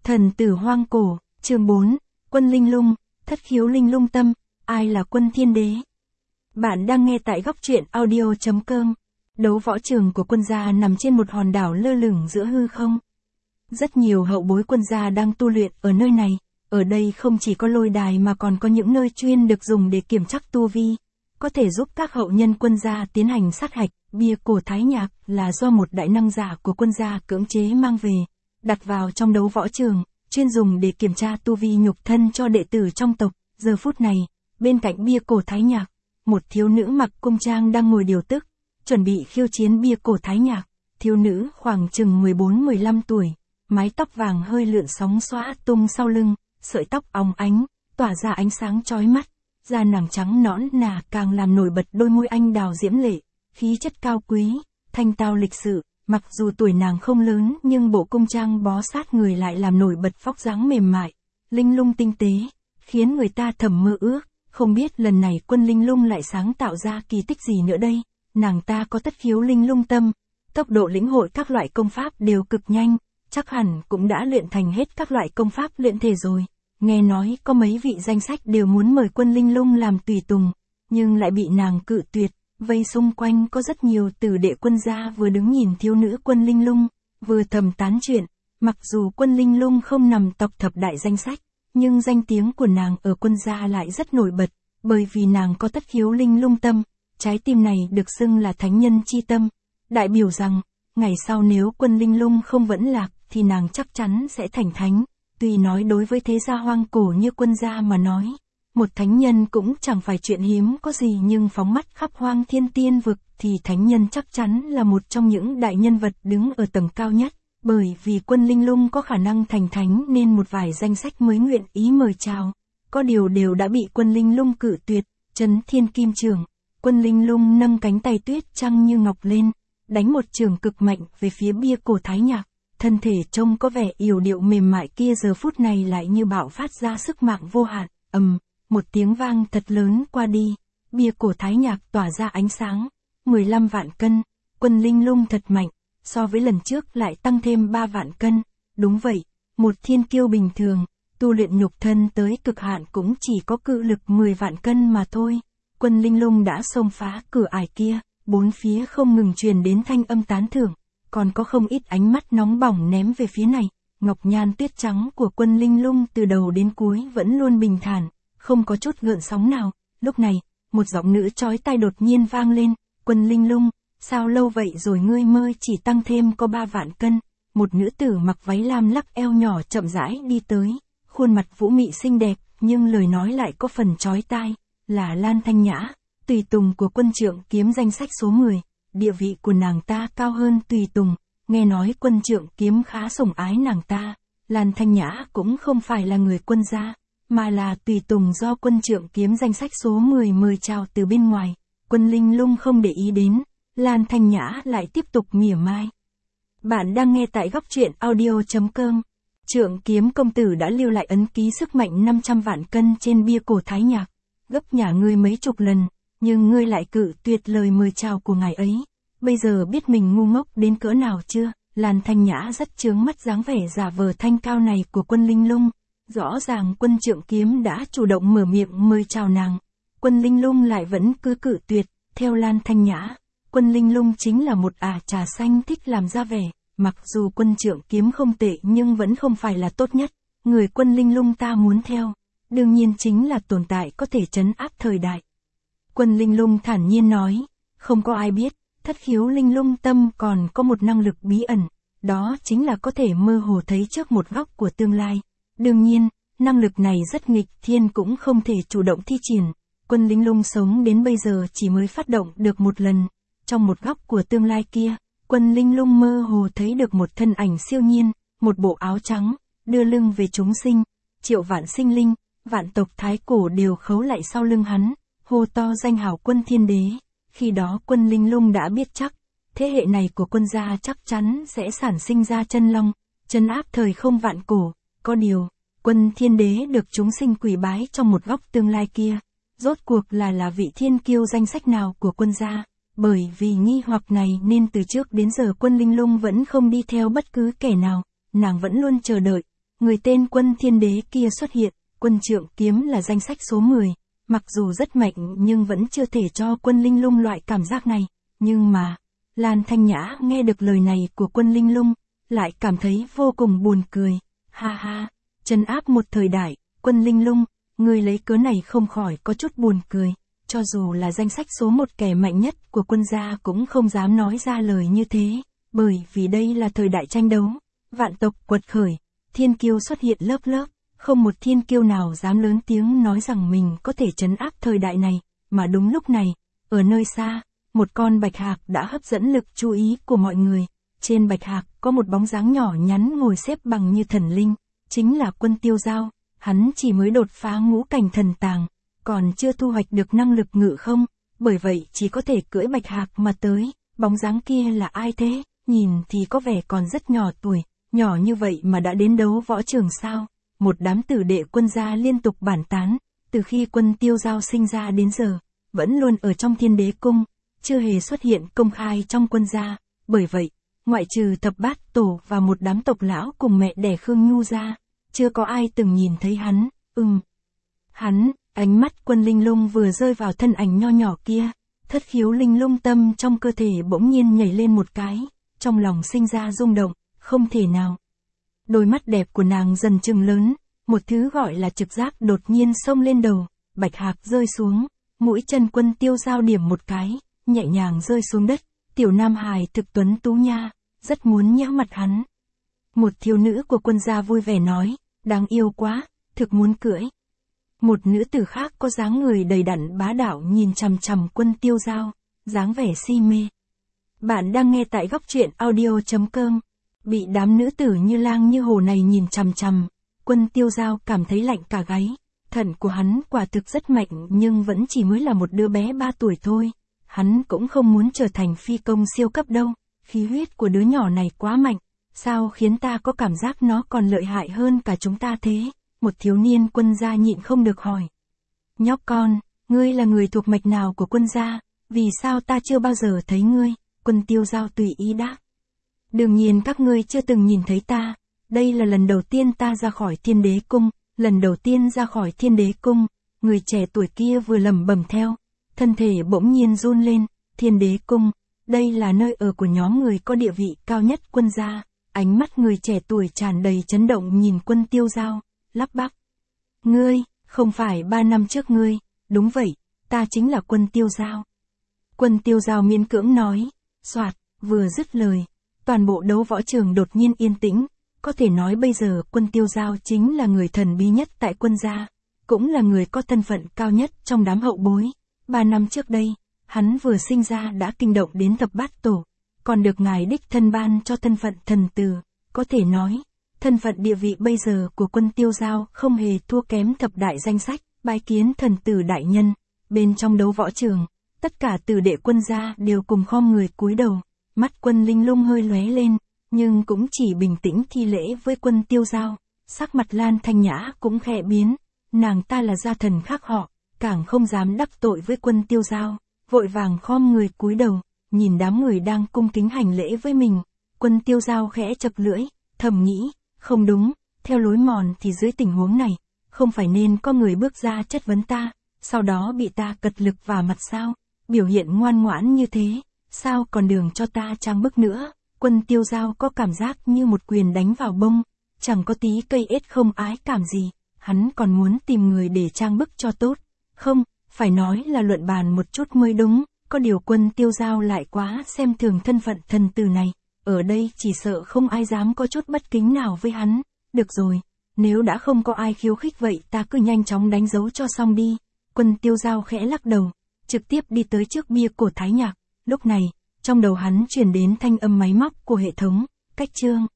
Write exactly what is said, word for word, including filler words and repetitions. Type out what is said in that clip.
Thần tử hoang cổ, chương bốn, Quân Linh Lung, thất khiếu linh lung tâm, ai là Quân Thiên Đế? Bạn đang nghe tại góc truyện audio chấm com. Đấu võ trường của quân gia nằm trên một hòn đảo lơ lửng giữa hư không. Rất nhiều hậu bối quân gia đang tu luyện ở nơi này, ở đây không chỉ có lôi đài mà còn có những nơi chuyên được dùng để kiểm chắc tu vi, có thể giúp các hậu nhân quân gia tiến hành sát hạch. Bia cổ thái nhạc là do một đại năng giả của quân gia cưỡng chế mang về, đặt vào trong đấu võ trường, chuyên dùng để kiểm tra tu vi nhục thân cho đệ tử trong tộc. Giờ phút này, bên cạnh bia cổ thái nhạc, một thiếu nữ mặc cung trang đang ngồi điều tức, chuẩn bị khiêu chiến bia cổ thái nhạc. Thiếu nữ khoảng chừng mười bốn mười lăm tuổi, mái tóc vàng hơi lượn sóng xõa tung sau lưng, sợi tóc óng ánh, tỏa ra ánh sáng chói mắt, da nàng trắng nõn nà càng làm nổi bật đôi môi anh đào diễm lệ, khí chất cao quý, thanh tao lịch sự. Mặc dù tuổi nàng không lớn nhưng bộ cung trang bó sát người lại làm nổi bật vóc dáng mềm mại, linh lung tinh tế, khiến người ta thầm mơ ước. Không biết lần này Quân Linh Lung lại sáng tạo ra kỳ tích gì nữa đây. Nàng ta có thất khiếu linh lung tâm, tốc độ lĩnh hội các loại công pháp đều cực nhanh, chắc hẳn cũng đã luyện thành hết các loại công pháp luyện thể rồi. Nghe nói có mấy vị danh sách đều muốn mời Quân Linh Lung làm tùy tùng, nhưng lại bị nàng cự tuyệt. Vây xung quanh có rất nhiều tử đệ quân gia vừa đứng nhìn thiếu nữ Quân Linh Lung, vừa thầm tán chuyện. Mặc dù Quân Linh Lung không nằm tộc thập đại danh sách, nhưng danh tiếng của nàng ở quân gia lại rất nổi bật, bởi vì nàng có thất khiếu linh lung tâm, trái tim này được xưng là thánh nhân chi tâm, đại biểu rằng, ngày sau nếu Quân Linh Lung không vẫn lạc, thì nàng chắc chắn sẽ thành thánh. Tuy nói đối với thế gia hoang cổ như quân gia mà nói, một thánh nhân cũng chẳng phải chuyện hiếm có gì, nhưng phóng mắt khắp hoang thiên tiên vực thì thánh nhân chắc chắn là một trong những đại nhân vật đứng ở tầng cao nhất. Bởi vì Quân Linh Lung có khả năng thành thánh nên một vài danh sách mới nguyện ý mời chào, có điều đều đã bị Quân Linh Lung cự tuyệt. Chấn Thiên Kim Chưởng, Quân Linh Lung nâng cánh tay tuyết trắng như ngọc lên, đánh một chưởng cực mạnh về phía bia cổ thái nhạc. Thân thể trông có vẻ yểu điệu mềm mại kia giờ phút này lại như bạo phát ra sức mạnh vô hạn. Ầm, một tiếng vang thật lớn qua đi, bia cổ thái nhạc tỏa ra ánh sáng. mười lăm vạn cân, Quân Linh Lung thật mạnh, so với lần trước lại tăng thêm ba vạn cân. Đúng vậy, một thiên kiêu bình thường, tu luyện nhục thân tới cực hạn cũng chỉ có cự lực mười vạn cân mà thôi. Quân Linh Lung đã xông phá cửa ải kia, bốn phía không ngừng truyền đến thanh âm tán thưởng, còn có không ít ánh mắt nóng bỏng ném về phía này. Ngọc nhan tuyết trắng của Quân Linh Lung từ đầu đến cuối vẫn luôn bình thản, không có chút gợn sóng nào. Lúc này, một giọng nữ chói tai đột nhiên vang lên, Quân Linh Lung, sao lâu vậy rồi ngươi mới chỉ tăng thêm có ba vạn cân. Một nữ tử mặc váy lam lắc eo nhỏ chậm rãi đi tới, khuôn mặt vũ mị xinh đẹp, nhưng lời nói lại có phần chói tai, là Lan Thanh Nhã, tùy tùng của Quân Trượng Kiếm danh sách số mười. Địa vị của nàng ta cao hơn tùy tùng, nghe nói Quân Trượng Kiếm khá sủng ái nàng ta. Lan Thanh Nhã cũng không phải là người quân gia, mà là tùy tùng do Quân Trượng Kiếm danh sách số mười mời chào từ bên ngoài. Quân Linh Lung không để ý đến, Lan Thanh Nhã lại tiếp tục mỉa mai. Bạn đang nghe tại góc truyện audio chấm com. Trượng Kiếm công tử đã lưu lại ấn ký sức mạnh năm trăm vạn cân trên bia cổ thái nhạc, gấp nhà ngươi mấy chục lần, nhưng ngươi lại cự tuyệt lời mời chào của ngài ấy. Bây giờ biết mình ngu ngốc đến cỡ nào chưa? Lan Thanh Nhã rất chướng mắt dáng vẻ giả vờ thanh cao này của Quân Linh Lung. Rõ ràng Quân Trượng Kiếm đã chủ động mở miệng mời chào nàng, Quân Linh Lung lại vẫn cứ cự tuyệt. Theo Lan Thanh Nhã, Quân Linh Lung chính là một ả trà xanh thích làm ra vẻ, mặc dù Quân Trượng Kiếm không tệ nhưng vẫn không phải là tốt nhất. Người Quân Linh Lung ta muốn theo, đương nhiên chính là tồn tại có thể trấn áp thời đại. Quân Linh Lung thản nhiên nói, không có ai biết, thất khiếu linh lung tâm còn có một năng lực bí ẩn, đó chính là có thể mơ hồ thấy trước một góc của tương lai. Đương nhiên, năng lực này rất nghịch thiên cũng không thể chủ động thi triển. Quân Linh Lung sống đến bây giờ chỉ mới phát động được một lần. Trong một góc của tương lai kia, Quân Linh Lung mơ hồ thấy được một thân ảnh siêu nhiên, một bộ áo trắng, đưa lưng về chúng sinh, triệu vạn sinh linh, vạn tộc thái cổ đều khấu lại sau lưng hắn, hô to danh hào Quân Thiên Đế. Khi đó Quân Linh Lung đã biết chắc, thế hệ này của quân gia chắc chắn sẽ sản sinh ra chân long, trấn áp thời không vạn cổ. Có điều, Quân Thiên Đế được chúng sinh quỳ bái trong một góc tương lai kia, rốt cuộc là là vị thiên kiêu danh sách nào của quân gia. Bởi vì nghi hoặc này nên từ trước đến giờ Quân Linh Lung vẫn không đi theo bất cứ kẻ nào, nàng vẫn luôn chờ đợi, người tên Quân Thiên Đế kia xuất hiện, Quân Trượng Kiếm là danh sách số mười, mặc dù rất mạnh nhưng vẫn chưa thể cho Quân Linh Lung loại cảm giác này, nhưng mà, Lan Thanh Nhã nghe được lời này của Quân Linh Lung, lại cảm thấy vô cùng buồn cười, ha ha, trấn áp một thời đại, Quân Linh Lung, người lấy cớ này không khỏi có chút buồn cười, cho dù là danh sách số một kẻ mạnh nhất của quân gia cũng không dám nói ra lời như thế, bởi vì đây là thời đại tranh đấu, vạn tộc quật khởi, thiên kiêu xuất hiện lớp lớp, không một thiên kiêu nào dám lớn tiếng nói rằng mình có thể trấn áp thời đại này, mà đúng lúc này, ở nơi xa, một con bạch hạc đã hấp dẫn lực chú ý của mọi người, trên bạch hạc có một bóng dáng nhỏ nhắn ngồi xếp bằng như thần linh, chính là Quân Tiêu Giao, hắn chỉ mới đột phá ngũ cảnh thần tàng, còn chưa thu hoạch được năng lực ngự không, bởi vậy chỉ có thể cưỡi bạch hạc mà tới, bóng dáng kia là ai thế, nhìn thì có vẻ còn rất nhỏ tuổi, nhỏ như vậy mà đã đến đấu võ trường sao, một đám tử đệ quân gia liên tục bản tán, từ khi Quân Tiêu Giao sinh ra đến giờ, vẫn luôn ở trong Thiên Đế Cung, chưa hề xuất hiện công khai trong quân gia, bởi vậy, ngoại trừ thập bát tổ và một đám tộc lão cùng mẹ đẻ Khương Nhu ra, chưa có ai từng nhìn thấy hắn, ừm. Hắn, ánh mắt Quân Linh Lung vừa rơi vào thân ảnh nho nhỏ kia, thất khiếu linh lung tâm trong cơ thể bỗng nhiên nhảy lên một cái, trong lòng sinh ra rung động, không thể nào. Đôi mắt đẹp của nàng dần trừng lớn, một thứ gọi là trực giác đột nhiên xông lên đầu, bạch hạc rơi xuống, mũi chân Quân Tiêu Giao điểm một cái, nhẹ nhàng rơi xuống đất, tiểu nam hài thực tuấn tú nha, rất muốn nhéo mặt hắn. Một thiếu nữ của quân gia vui vẻ nói, đáng yêu quá, thực muốn cưỡi. Một nữ tử khác có dáng người đầy đặn bá đạo nhìn chằm chằm Quân Tiêu Giao, dáng vẻ si mê. Bạn đang nghe tại góc truyện audio chấm com. Bị đám nữ tử như lang như hồ này nhìn chằm chằm, Quân Tiêu Giao cảm thấy lạnh cả gáy. Thận của hắn quả thực rất mạnh nhưng vẫn chỉ mới là một đứa bé ba tuổi thôi. Hắn cũng không muốn trở thành phi công siêu cấp đâu, khí huyết của đứa nhỏ này quá mạnh, sao khiến ta có cảm giác nó còn lợi hại hơn cả chúng ta thế? Một thiếu niên quân gia nhịn không được hỏi. Nhóc con, ngươi là người thuộc mạch nào của quân gia, vì sao ta chưa bao giờ thấy ngươi? Quân Tiêu Giao tùy ý đáp. Đương nhiên các ngươi chưa từng nhìn thấy ta, đây là lần đầu tiên ta ra khỏi Thiên Đế Cung, lần đầu tiên ra khỏi Thiên Đế Cung, người trẻ tuổi kia vừa lẩm bẩm theo, thân thể bỗng nhiên run lên, Thiên Đế Cung, đây là nơi ở của nhóm người có địa vị cao nhất quân gia, ánh mắt người trẻ tuổi tràn đầy chấn động nhìn Quân Tiêu Giao, lắp bắp. Ngươi, không phải ba năm trước ngươi, đúng vậy, ta chính là Quân Tiêu Giao. Quân Tiêu Giao miễn cưỡng nói, soạt, vừa dứt lời, toàn bộ đấu võ trường đột nhiên yên tĩnh, có thể nói bây giờ Quân Tiêu Giao chính là người thần bí nhất tại quân gia, cũng là người có thân phận cao nhất trong đám hậu bối. Ba năm trước đây, hắn vừa sinh ra đã kinh động đến thập bát tổ, còn được ngài đích thân ban cho thân phận thần tử, có thể nói, thân phận địa vị bây giờ của Quân Tiêu Giao không hề thua kém thập đại danh sách, bái kiến thần tử đại nhân. Bên trong đấu võ trường, tất cả tử đệ quân gia đều cùng khom người cúi đầu, mắt Quân Linh Lung hơi lóe lên, nhưng cũng chỉ bình tĩnh thi lễ với Quân Tiêu Giao, sắc mặt Lan Thanh Nhã cũng khẽ biến, nàng ta là gia thần khác họ, càng không dám đắc tội với Quân Tiêu Giao, vội vàng khom người cúi đầu, nhìn đám người đang cung kính hành lễ với mình, Quân Tiêu Giao khẽ chập lưỡi, thầm nghĩ, không đúng, theo lối mòn thì dưới tình huống này, không phải nên có người bước ra chất vấn ta, sau đó bị ta cật lực vả mặt sao, biểu hiện ngoan ngoãn như thế, sao còn đường cho ta trang bức nữa. Quân Tiêu Giao có cảm giác như một quyền đánh vào bông, chẳng có tí cây ết không ái cảm gì, hắn còn muốn tìm người để trang bức cho tốt, không, phải nói là luận bàn một chút mới đúng, có điều Quân Tiêu Giao lại quá xem thường thân phận thần tử này, ở đây chỉ sợ không ai dám có chút bất kính nào với hắn, được rồi, nếu đã không có ai khiêu khích vậy ta cứ nhanh chóng đánh dấu cho xong đi. Quân Tiêu Giao khẽ lắc đầu, trực tiếp đi tới trước bia cổ Thái Nhạc, lúc này, trong đầu hắn truyền đến thanh âm máy móc của hệ thống, cách chương.